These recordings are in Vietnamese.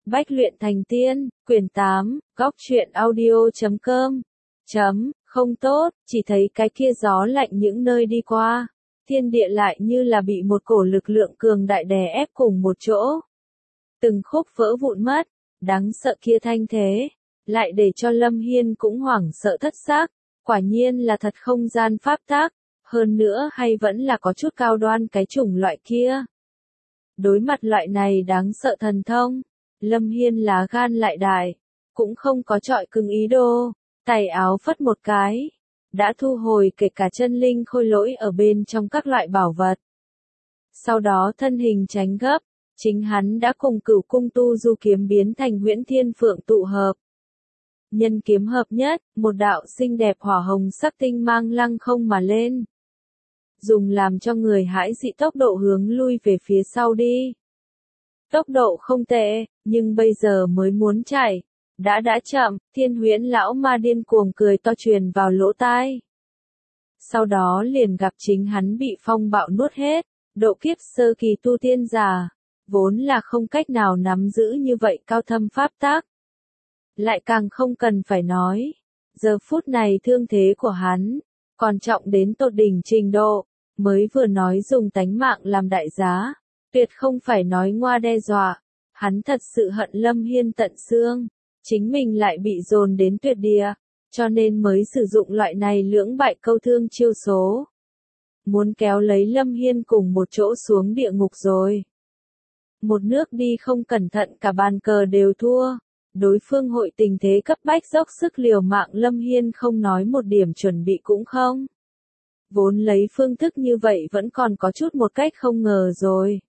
Bách luyện thành tiên, quyển 8, góc truyện audio.com. Không tốt, chỉ thấy cái kia gió lạnh những nơi đi qua. Thiên địa lại như là bị một cổ lực lượng cường đại đè ép cùng một chỗ. Từng khúc vỡ vụn mất, đáng sợ kia thanh thế, lại để cho Lâm Hiên cũng hoảng sợ thất xác. Quả nhiên là thật không gian pháp tác, hơn nữa hay vẫn là có chút cao đoan cái chủng loại kia. Đối mặt loại này đáng sợ thần thông, Lâm Hiên lá gan lại đại, cũng không có trọi cứng ý đồ, tay áo phất một cái, đã thu hồi kể cả chân linh khôi lỗi ở bên trong các loại bảo vật. Sau đó thân hình tránh gấp, chính hắn đã cùng Cửu Cung Tu Du kiếm biến thành Huyễn Thiên Phượng tụ hợp. Nhân kiếm hợp nhất, một đạo xinh đẹp hỏa hồng sắc tinh mang lăng không mà lên. Dùng làm cho người hãi dị tốc độ hướng lui về phía sau đi. Tốc độ không tệ, nhưng bây giờ mới muốn chạy. Đã chậm, Thiên Huyễn lão ma điên cuồng cười to truyền vào lỗ tai. Sau đó liền gặp chính hắn bị phong bạo nuốt hết, độ kiếp sơ kỳ tu tiên giả, vốn là không cách nào nắm giữ như vậy cao thâm pháp tác. Lại càng không cần phải nói, giờ phút này thương thế của hắn, còn trọng đến tột đỉnh trình độ, mới vừa nói dùng tánh mạng làm đại giá, tuyệt không phải nói ngoa đe dọa, hắn thật sự hận Lâm Hiên tận xương, chính mình lại bị dồn đến tuyệt địa, cho nên mới sử dụng loại này lưỡng bại câu thương chiêu số. Muốn kéo lấy Lâm Hiên cùng một chỗ xuống địa ngục rồi. Một nước đi không cẩn thận cả bàn cờ đều thua. Đối phương hội tình thế cấp bách dốc sức liều mạng Lâm Hiên không nói một điểm chuẩn bị cũng không. Vốn lấy phương thức như vậy vẫn còn có chút một cách không ngờ rồi.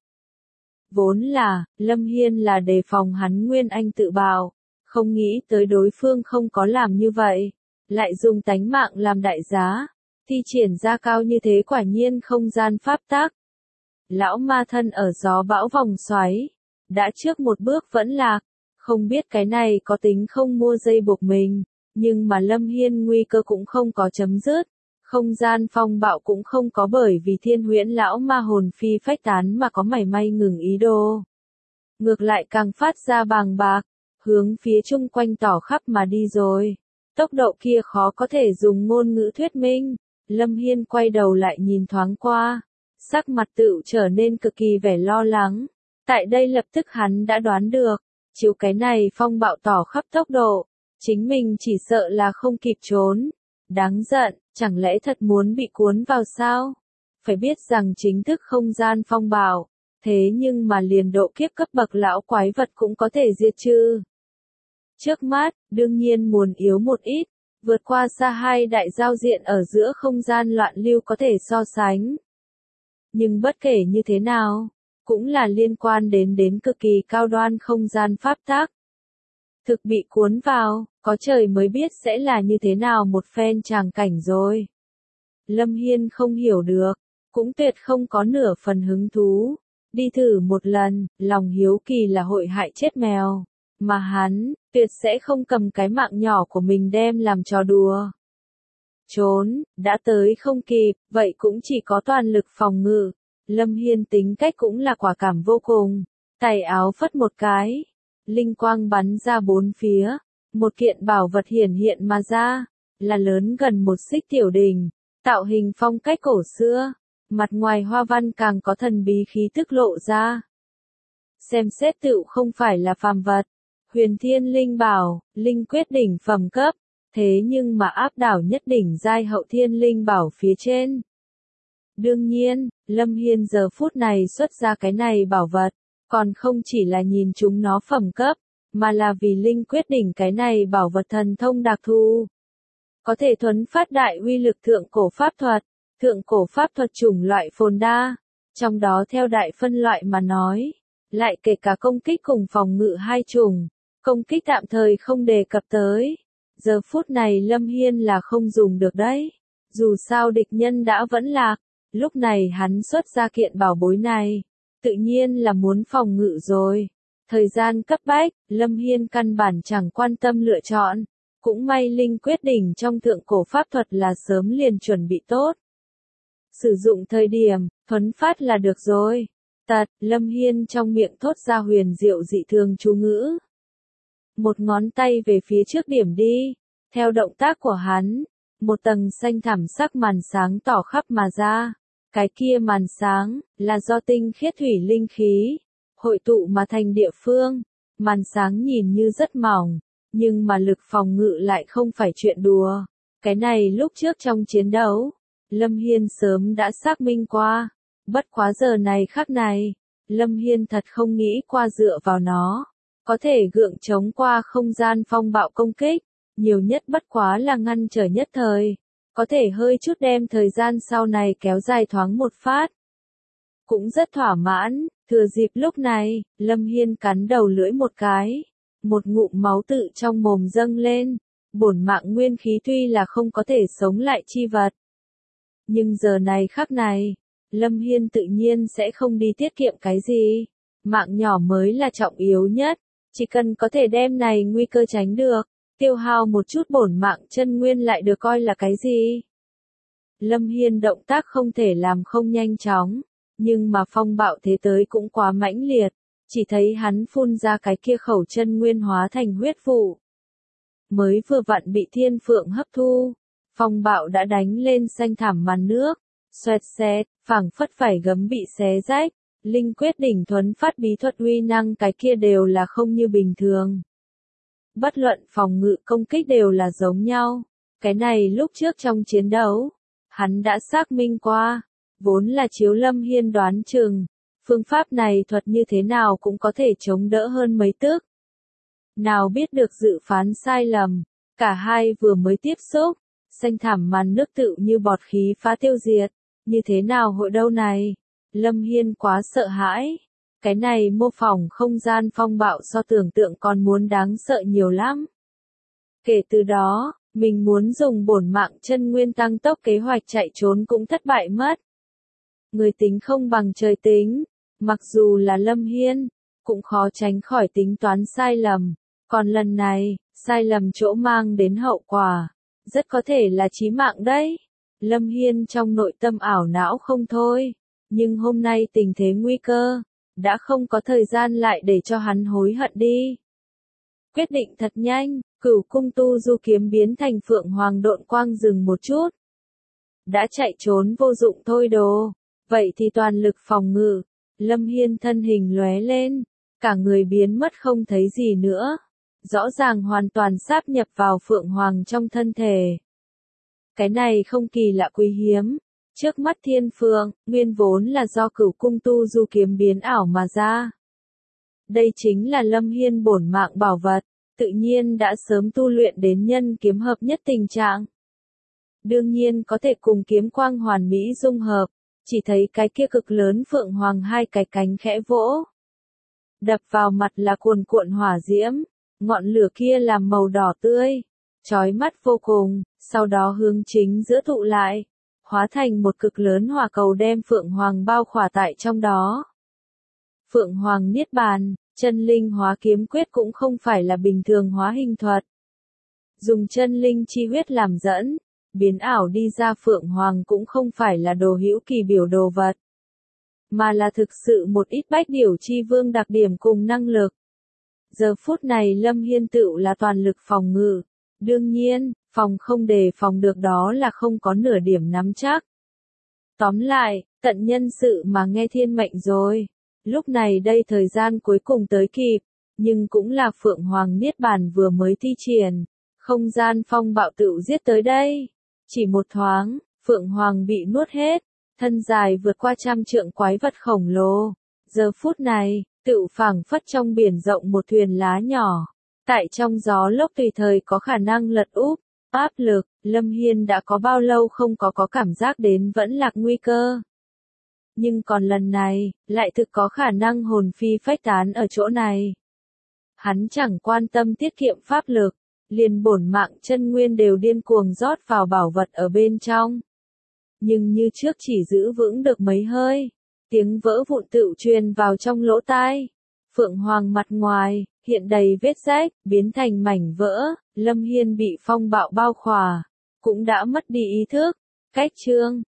Vốn là, Lâm Hiên là đề phòng hắn Nguyên Anh tự bào, không nghĩ tới đối phương không có làm như vậy, lại dùng tánh mạng làm đại giá, thi triển ra cao như thế quả nhiên không gian pháp tác. Lão ma thân ở gió bão vòng xoáy, đã trước một bước vẫn lạc. Không biết cái này có tính không mua dây buộc mình, nhưng mà Lâm Hiên nguy cơ cũng không có chấm dứt, không gian phong bạo cũng không có bởi vì Thiên Huyễn lão ma hồn phi phách tán mà có mảy may ngừng ý đồ. Ngược lại càng phát ra bàng bạc, hướng phía chung quanh tỏ khắp mà đi rồi. Tốc độ kia khó có thể dùng ngôn ngữ thuyết minh. Lâm Hiên quay đầu lại nhìn thoáng qua, sắc mặt tựu trở nên cực kỳ vẻ lo lắng. Tại đây lập tức hắn đã đoán được. Chiếu cái này phong bạo tỏ khắp tốc độ, chính mình chỉ sợ là không kịp trốn. Đáng giận, chẳng lẽ thật muốn bị cuốn vào sao? Phải biết rằng chính thức không gian phong bạo, thế nhưng mà liền độ kiếp cấp bậc lão quái vật cũng có thể diệt trừ. Trước mắt, đương nhiên muốn yếu một ít, vượt qua xa hai đại giao diện ở giữa không gian loạn lưu có thể so sánh. Nhưng bất kể như thế nào, cũng là liên quan đến cực kỳ cao đoan không gian pháp tác. Thực bị cuốn vào, có trời mới biết sẽ là như thế nào một phen tràng cảnh rồi. Lâm Hiên không hiểu được, cũng tuyệt không có nửa phần hứng thú. Đi thử một lần, lòng hiếu kỳ là hội hại chết mèo. Mà hắn, tuyệt sẽ không cầm cái mạng nhỏ của mình đem làm trò đùa. Trốn, đã tới không kịp, vậy cũng chỉ có toàn lực phòng ngự. Lâm Hiên tính cách cũng là quả cảm vô cùng, tay áo phất một cái, linh quang bắn ra bốn phía, một kiện bảo vật hiển hiện mà ra, là lớn gần một xích tiểu đình, tạo hình phong cách cổ xưa, mặt ngoài hoa văn càng có thần bí khí tức lộ ra. Xem xét tựu không phải là phàm vật, Huyền Thiên Linh Bảo, linh quyết đỉnh phẩm cấp, thế nhưng mà áp đảo nhất đỉnh giai hậu thiên linh bảo phía trên. Đương nhiên, Lâm Hiên giờ phút này xuất ra cái này bảo vật, còn không chỉ là nhìn chúng nó phẩm cấp, mà là vì linh quyết đỉnh cái này bảo vật thần thông đặc thù. Có thể thuấn phát đại uy lực thượng cổ pháp thuật chủng loại phồn đa, trong đó theo đại phân loại mà nói, lại kể cả công kích cùng phòng ngự hai chủng, công kích tạm thời không đề cập tới. Giờ phút này Lâm Hiên là không dùng được đấy, dù sao địch nhân đã vẫn lạc. Lúc này hắn xuất ra kiện bảo bối này, tự nhiên là muốn phòng ngự rồi. Thời gian cấp bách, Lâm Hiên căn bản chẳng quan tâm lựa chọn. Cũng may linh quyết đỉnh trong thượng cổ pháp thuật là sớm liền chuẩn bị tốt. Sử dụng thời điểm, thuấn phát là được rồi. Lâm Hiên trong miệng thốt ra huyền diệu dị thường chú ngữ, một ngón tay về phía trước điểm đi. Theo động tác của hắn, một tầng xanh thẳm sắc màn sáng tỏ khắp mà ra. Cái kia màn sáng, là do tinh khiết thủy linh khí, hội tụ mà thành địa phương. Màn sáng nhìn như rất mỏng, nhưng mà lực phòng ngự lại không phải chuyện đùa. Cái này lúc trước trong chiến đấu, Lâm Hiên sớm đã xác minh qua. Bất quá giờ này khắc này, Lâm Hiên thật không nghĩ qua dựa vào nó. Có thể gượng chống qua không gian phong bạo công kích, nhiều nhất bất quá là ngăn trở nhất thời. Có thể hơi chút đem thời gian sau này kéo dài thoáng một phát. Cũng rất thỏa mãn, thừa dịp lúc này, Lâm Hiên cắn đầu lưỡi một cái. Một ngụm máu tự trong mồm dâng lên. Bổn mạng nguyên khí tuy là không có thể sống lại chi vật. Nhưng giờ này khắc này, Lâm Hiên tự nhiên sẽ không đi tiết kiệm cái gì. Mạng nhỏ mới là trọng yếu nhất. Chỉ cần có thể đem này nguy cơ tránh được, tiêu hao một chút bổn mạng chân nguyên lại được coi là cái gì. Lâm Hiên động tác không thể làm không nhanh chóng, nhưng mà phong bạo thế tới cũng quá mãnh liệt, chỉ thấy hắn phun ra cái kia khẩu chân nguyên hóa thành huyết vụ. Mới vừa vặn bị thiên phượng hấp thu, phong bạo đã đánh lên xanh thẳm màn nước, xoẹt xẹt, phảng phất phải gấm bị xé rách. Linh quyết đỉnh thuấn phát bí thuật uy năng cái kia đều là không như bình thường. Bất luận phòng ngự công kích đều là giống nhau. Cái này lúc trước trong chiến đấu, hắn đã xác minh qua, vốn là chiếu Lâm Hiên đoán chừng, phương pháp này thuật như thế nào cũng có thể chống đỡ hơn mấy tức. Nào biết được dự phán sai lầm, cả hai vừa mới tiếp xúc, xanh thẳm màn nước tự như bọt khí phá tiêu diệt, như thế nào hội đâu này? Lâm Hiên quá sợ hãi. Cái này mô phỏng không gian phong bạo so tưởng tượng còn muốn đáng sợ nhiều lắm. Kể từ đó, mình muốn dùng bổn mạng chân nguyên tăng tốc kế hoạch chạy trốn cũng thất bại mất. Người tính không bằng trời tính, mặc dù là Lâm Hiên, cũng khó tránh khỏi tính toán sai lầm. Còn lần này, sai lầm chỗ mang đến hậu quả, rất có thể là chí mạng đấy. Lâm Hiên trong nội tâm ảo não không thôi. Nhưng hôm nay tình thế nguy cơ, đã không có thời gian lại để cho hắn hối hận đi. Quyết định thật nhanh, Cửu cung tu du kiếm biến thành phượng hoàng độn quang dừng một chút. Đã chạy trốn vô dụng thôi đồ, vậy thì toàn lực phòng ngự. Lâm Hiên thân hình lóe lên, cả người biến mất không thấy gì nữa. Rõ ràng hoàn toàn sáp nhập vào phượng hoàng trong thân thể. Cái này không kỳ lạ quý hiếm. Trước mắt thiên phượng, nguyên vốn là do Cửu cung tu du kiếm biến ảo mà ra. Đây chính là Lâm Hiên bổn mạng bảo vật, tự nhiên đã sớm tu luyện đến nhân kiếm hợp nhất tình trạng. Đương nhiên có thể cùng kiếm quang hoàn mỹ dung hợp, chỉ thấy cái kia cực lớn phượng hoàng hai cái cánh khẽ vỗ. Đập vào mặt là cuồn cuộn hỏa diễm, ngọn lửa kia làm màu đỏ tươi, chói mắt vô cùng, sau đó hướng chính giữa tụ lại. Hóa thành một cực lớn hỏa cầu đem Phượng Hoàng bao khỏa tại trong đó. Phượng Hoàng Niết Bàn, chân linh hóa kiếm quyết cũng không phải là bình thường hóa hình thuật. Dùng chân linh chi huyết làm dẫn, biến ảo đi ra Phượng Hoàng cũng không phải là đồ hữu kỳ biểu đồ vật. Mà là thực sự một ít bách điểu chi vương đặc điểm cùng năng lực. Giờ phút này Lâm Hiên tựu là toàn lực phòng ngự. Đương nhiên, phòng không đề phòng được đó là không có nửa điểm nắm chắc. Tóm lại, tận nhân sự mà nghe thiên mệnh rồi. Lúc này đây thời gian cuối cùng tới kịp, nhưng cũng là Phượng Hoàng Niết Bàn vừa mới thi triển. Không gian phong bạo tựu giết tới đây. Chỉ một thoáng, Phượng Hoàng bị nuốt hết, thân dài vượt qua 100 trượng quái vật khổng lồ. Giờ phút này, tựu phảng phất trong biển rộng một thuyền lá nhỏ. Tại trong gió lốc tùy thời có khả năng lật úp, áp lực, Lâm Hiên đã có bao lâu không có cảm giác đến vẫn lạc nguy cơ. Nhưng còn lần này, lại thực có khả năng hồn phi phách tán ở chỗ này. Hắn chẳng quan tâm tiết kiệm pháp lực, liền bổn mạng chân nguyên đều điên cuồng rót vào bảo vật ở bên trong. Nhưng như trước chỉ giữ vững được mấy hơi, tiếng vỡ vụn tựu truyền vào trong lỗ tai. Phượng Hoàng mặt ngoài, hiện đầy vết rách, biến thành mảnh vỡ, Lâm Hiên bị phong bạo bao khỏa, cũng đã mất đi ý thức. Cách chương